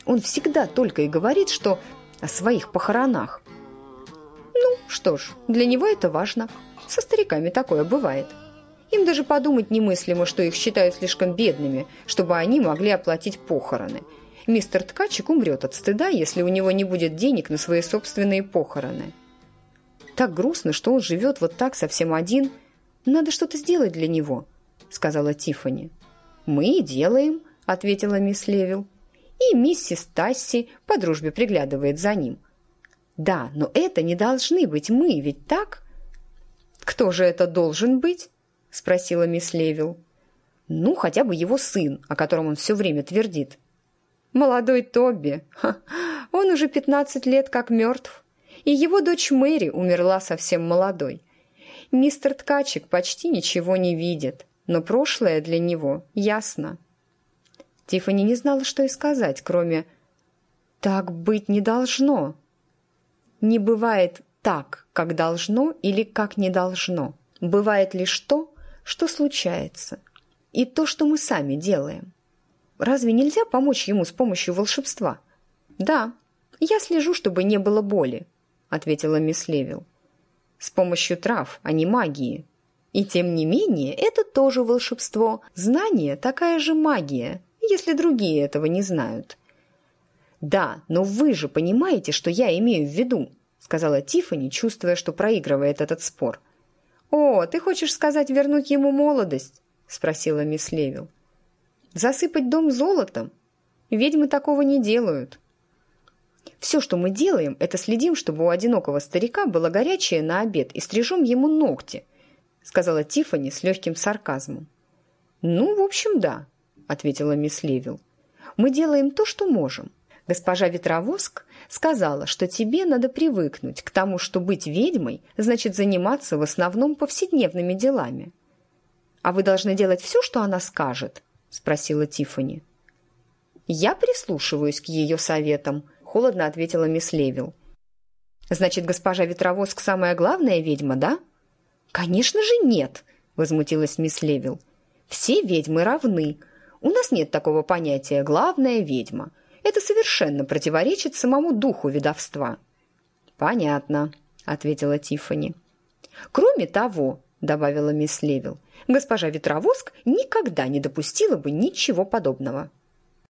Он всегда только и говорит, что о своих похоронах. Ну, что ж, для него это важно. Со стариками такое бывает. Им даже подумать немыслимо, что их считают слишком бедными, чтобы они могли оплатить похороны. Мистер Ткачик умрет от стыда, если у него не будет денег на свои собственные похороны. Так грустно, что он живет вот так совсем один. Надо что-то сделать для него, сказала Тиффани. Мы и делаем, ответила мисс Левил. И миссис Тасси по дружбе приглядывает за ним. Да, но это не должны быть мы, ведь так? Кто же это должен быть? Спросила мисс Левил. Ну, хотя бы его сын, о котором он все время твердит. Молодой Тобби. Он уже 15 лет как мертв. И его дочь Мэри умерла совсем молодой. Мистер Ткачик почти ничего не видит, но прошлое для него ясно. Тиффани не знала, что и сказать, кроме «так быть не должно». Не бывает так, как должно или как не должно. Бывает лишь то, что случается, и то, что мы сами делаем. Разве нельзя помочь ему с помощью волшебства? Да, я слежу, чтобы не было боли, ответила мисс Левил. С помощью трав, а не магии. И тем не менее, это тоже волшебство. Знание – такая же магия, если другие этого не знают. Да, но вы же понимаете, что я имею в виду, сказала Тиффани, чувствуя, что проигрывает этот спор. О, ты хочешь сказать вернуть ему молодость? Спросила мисс Левил. Засыпать дом золотом? Ведьмы такого не делают. Все, что мы делаем, это следим, чтобы у одинокого старика было горячее на обед и стрижем ему ногти, сказала Тиффани с легким сарказмом. Ну, в общем, да, ответила мисс Левил. Мы делаем то, что можем. Госпожа Ветровоск сказала, что тебе надо привыкнуть к тому, что быть ведьмой значит заниматься в основном повседневными делами. А вы должны делать все, что она скажет, спросила Тиффани. Я прислушиваюсь к ее советам, холодно ответила мисс Левил. Значит, госпожа Ветровоск самая главная ведьма, да? Конечно же нет, возмутилась мисс Левил. Все ведьмы равны. У нас нет такого понятия «главная ведьма». Это совершенно противоречит самому духу ведовства. Понятно, ответила Тиффани. Кроме того, добавила мисс Левил, госпожа Ветровоск никогда не допустила бы ничего подобного.